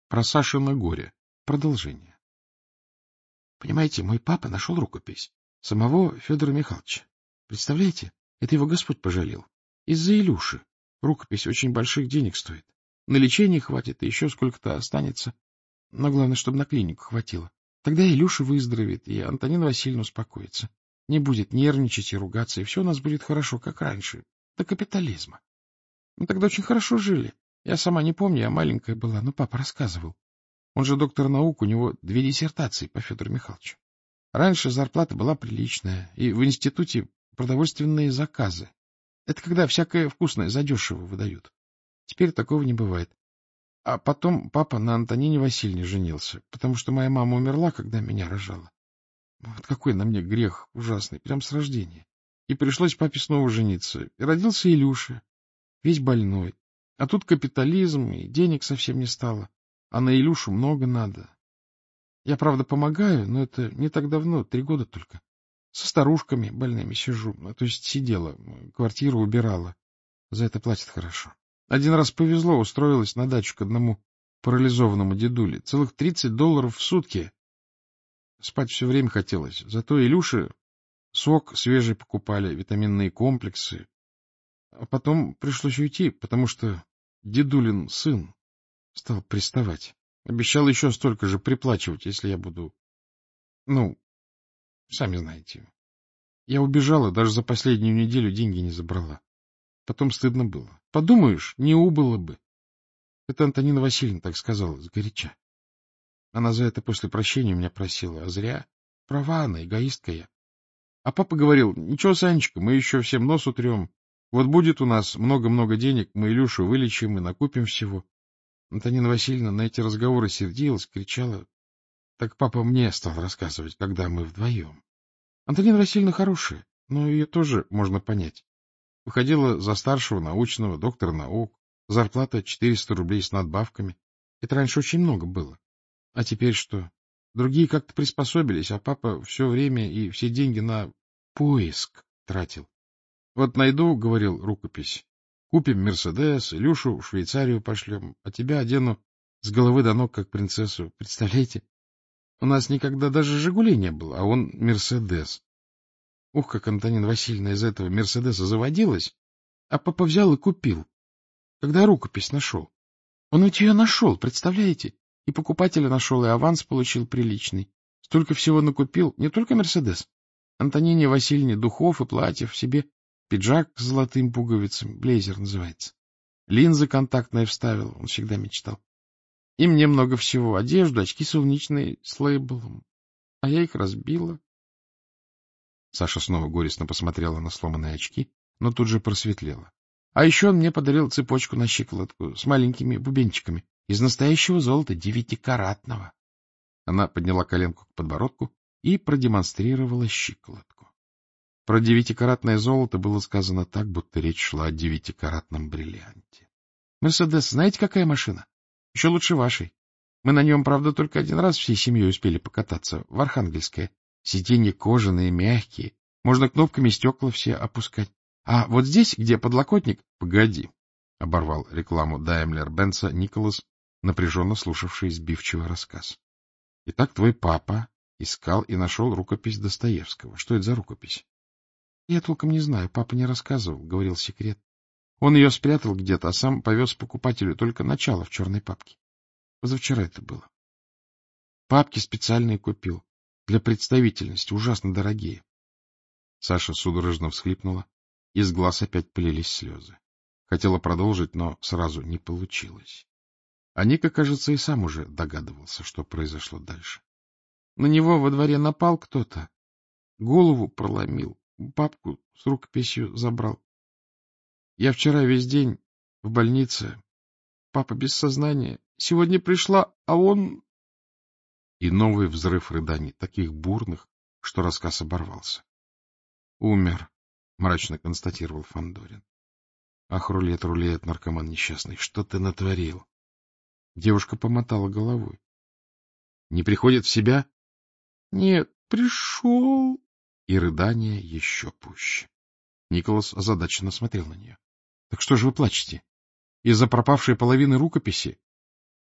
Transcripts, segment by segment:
Про Сашино горе. Продолжение. Понимаете, мой папа нашел рукопись самого Федора Михайловича. Представляете, это его Господь пожалел. Из-за Илюши. Рукопись очень больших денег стоит. На лечение хватит, и еще сколько-то останется. Но главное, чтобы на клинику хватило. Тогда Илюша выздоровеет, и Антонина Васильевна успокоится. Не будет нервничать и ругаться, и все у нас будет хорошо, как раньше. До капитализма. Мы тогда очень хорошо жили. Я сама не помню, я маленькая была, но папа рассказывал. Он же доктор наук, у него 2 диссертации по Федору Михайловичу. Раньше зарплата была приличная, и в институте продовольственные заказы. Это когда всякое вкусное задешево выдают. Теперь такого не бывает. А потом папа на Антонине Васильевне женился, потому что моя мама умерла, когда меня рожала. Вот какой на мне грех ужасный, прям с рождения. И пришлось папе снова жениться. И родился Илюша, весь больной. А тут капитализм, и денег совсем не стало. А на Илюшу много надо. Я, правда, помогаю, но это не так давно, 3 года только. Со старушками больными сижу, то есть сидела, квартиру убирала. За это платят хорошо. Один раз повезло, устроилась на дачу к одному парализованному дедуле. Целых $30 в сутки. Спать все время хотелось. Зато Илюше сок свежий покупали, витаминные комплексы. А потом пришлось уйти, потому что дедулин сын стал приставать. Обещал еще столько же приплачивать, если я буду... Ну, сами знаете. Я убежала, даже за последнюю неделю деньги не забрала. Потом стыдно было. Подумаешь, не убыло бы. Это Антонина Васильевна так сказала, сгоряча. Она за это после прощения меня просила, а зря. Права она, эгоистка я. А папа говорил, ничего, Санечка, мы еще всем нос утрем. Вот будет у нас много-много денег, мы Илюшу вылечим и накупим всего. Антонина Васильевна на эти разговоры сердилась, кричала. Так папа мне стал рассказывать, когда мы вдвоем. Антонина Васильевна хорошая, но ее тоже можно понять. Выходила за старшего научного, доктора наук, зарплата 400 рублей с надбавками. Это раньше очень много было. А теперь что? Другие как-то приспособились, а папа все время и все деньги на поиск тратил. Вот найду, — говорил, — рукопись. Купим Мерседес, Илюшу в Швейцарию пошлем, а тебя одену с головы до ног, как принцессу. Представляете? У нас никогда даже «Жигулей» не было, а он Мерседес. Ух, как Антонина Васильевна из этого Мерседеса заводилась, а папа взял и купил, когда рукопись нашел. Он ведь ее нашел, представляете? И покупателя нашел, и аванс получил приличный. Столько всего накупил, не только Мерседес. Антонине Васильевне духов и платьев, себе пиджак с золотым пуговицами, блейзер называется. Линзы контактные вставил, он всегда мечтал. И мне много всего, одежду, очки солнечные с лейблом. А я их разбила. Саша снова горестно посмотрела на сломанные очки, но тут же просветлела. А еще он мне подарил цепочку на щиколотку с маленькими бубенчиками из настоящего золота 9-каратного. Она подняла коленку к подбородку и продемонстрировала щиколотку. Про 9-каратное золото было сказано так, будто речь шла о 9-каратном бриллианте. Мерседес, знаете, какая машина? Еще лучше вашей. Мы на нем, правда, только один раз всей семьей успели покататься, в Архангельское. Сиденья кожаные, мягкие, можно кнопками стекла все опускать. А вот здесь, где подлокотник... — Погоди, — оборвал рекламу Даймлер-Бенца Николас, напряженно слушавший сбивчивый рассказ. — Итак, твой папа искал и нашел рукопись Достоевского. Что это за рукопись? — Я толком не знаю, папа не рассказывал, — говорил секрет. Он ее спрятал где-то, а сам повез покупателю только начало в черной папке. Позавчера это было. Папки специальные купил. Для представительности, ужасно дорогие. Саша судорожно всхлипнула. Из глаз опять полились слезы. Хотела продолжить, но сразу не получилось. А Ника, кажется, и сам уже догадывался, что произошло дальше. На него во дворе напал кто-то, голову проломил, папку с рукописью забрал. Я вчера весь день в больнице, папа без сознания. Сегодня пришла, а он... И новый взрыв рыданий, таких бурных, что рассказ оборвался. — Умер, — мрачно констатировал Фандорин. — Ах, рулет, рулет, наркоман несчастный, что ты натворил? Девушка помотала головой. — Не приходит в себя? — Нет, пришел. И рыдание еще пуще. Николас озадаченно смотрел на нее. — Так что же вы плачете? Из-за пропавшей половины рукописи?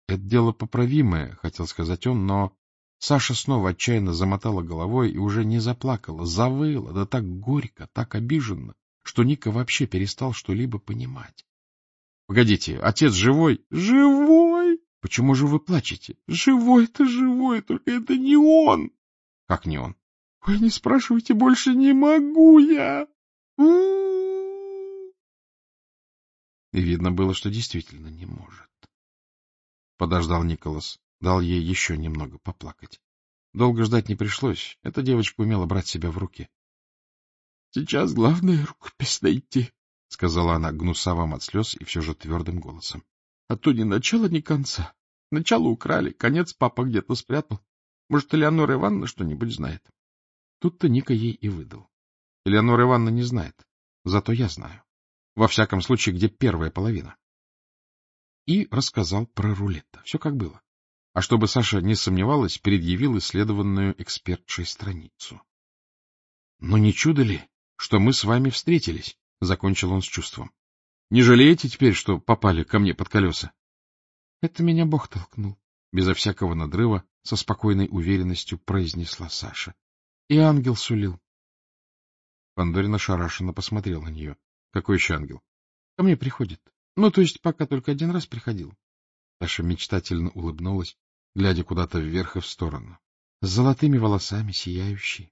Это дело поправимое, — хотел сказать он, но Саша снова отчаянно замотала головой и уже не заплакала, завыла, да так горько, так обиженно, что Ника вообще перестал что-либо понимать. — Погодите, отец живой? — Живой! — Почему же вы плачете? — Живой-то живой, только это не он. — Как не он? — Ой, не спрашивайте, больше не могу я. И видно было, что действительно не может. Подождал Николас, дал ей еще немного поплакать. Долго ждать не пришлось, эта девочка умела брать себя в руки. — Сейчас главное рукопись найти, — сказала она гнусавым от слез и все же твердым голосом. — А то ни начала, ни конца. Начало украли, конец папа где-то спрятал. Может, Элеонора Ивановна что-нибудь знает? Тут-то Ника ей и выдал. Элеонора Ивановна не знает, зато я знаю. Во всяком случае, где первая половина. И рассказал про рулет. Все как было. А чтобы Саша не сомневалась, предъявил исследованную экспертшей страницу. — Но не чудо ли, что мы с вами встретились? — закончил он с чувством. — Не жалеете теперь, что попали ко мне под колеса? — Это меня Бог толкнул, — безо всякого надрыва, со спокойной уверенностью произнесла Саша. — И ангел сулил. Фандорин ошарашенно посмотрел на нее. — Какой еще ангел? — Ко мне приходит. Ну, то есть пока только один раз приходил. Саша мечтательно улыбнулась, глядя куда-то вверх и в сторону. С золотыми волосами, сияющий.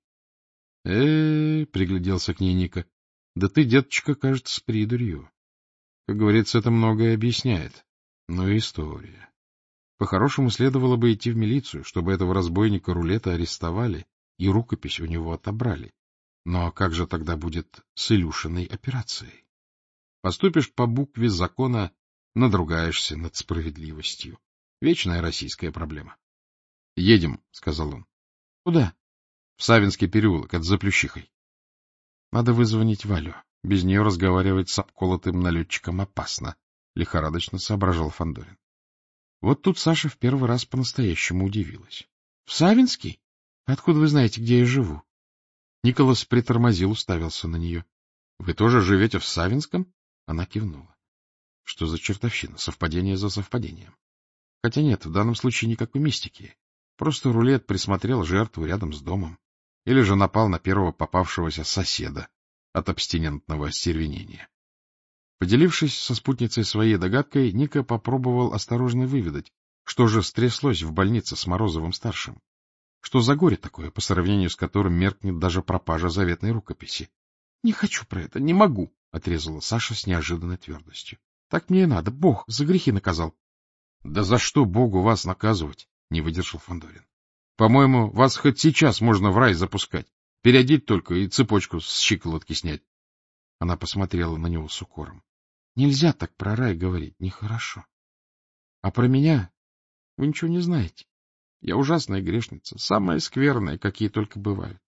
Пригляделся к ней Ника. — Да ты, деточка, кажется, с придурью. Как говорится, это многое объясняет. Ну и история. По-хорошему, следовало бы идти в милицию, чтобы этого разбойника рулета арестовали и рукопись у него отобрали. Но как же тогда будет с Илюшиной операцией? Поступишь по букве закона, надругаешься над справедливостью. Вечная российская проблема. — Едем, — сказал он. — Куда? — В Савинский переулок, это за Плющихой. — Надо вызвонить Валю. Без нее разговаривать с обколотым налетчиком опасно, — лихорадочно соображал Фандорин. Вот тут Саша в первый раз по-настоящему удивилась. — В Савинский? Откуда вы знаете, где я живу? Николас притормозил, уставился на нее. — Вы тоже живете в Савинском? Она кивнула. Что за чертовщина? Совпадение за совпадением. Хотя нет, в данном случае никакой мистики. Просто рулет присмотрел жертву рядом с домом. Или же напал на первого попавшегося соседа от абстинентного остервенения. Поделившись со спутницей своей догадкой, Ника попробовал осторожно выведать, что же стряслось в больнице с Морозовым-старшим. Что за горе такое, по сравнению с которым меркнет даже пропажа заветной рукописи? — Не хочу про это, не могу, — отрезала Саша с неожиданной твердостью. — Так мне и надо, Бог за грехи наказал. — Да за что Богу вас наказывать? — не выдержал Фандорин. — По-моему, вас хоть сейчас можно в рай запускать. Переодеть только и цепочку с щиколотки снять. Она посмотрела на него с укором. — Нельзя так про рай говорить, нехорошо. А про меня вы ничего не знаете. Я ужасная грешница, самая скверная, какие только бывают.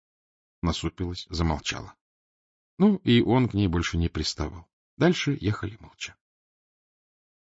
Насупилась, замолчала. Ну, и он к ней больше не приставал. Дальше ехали молча.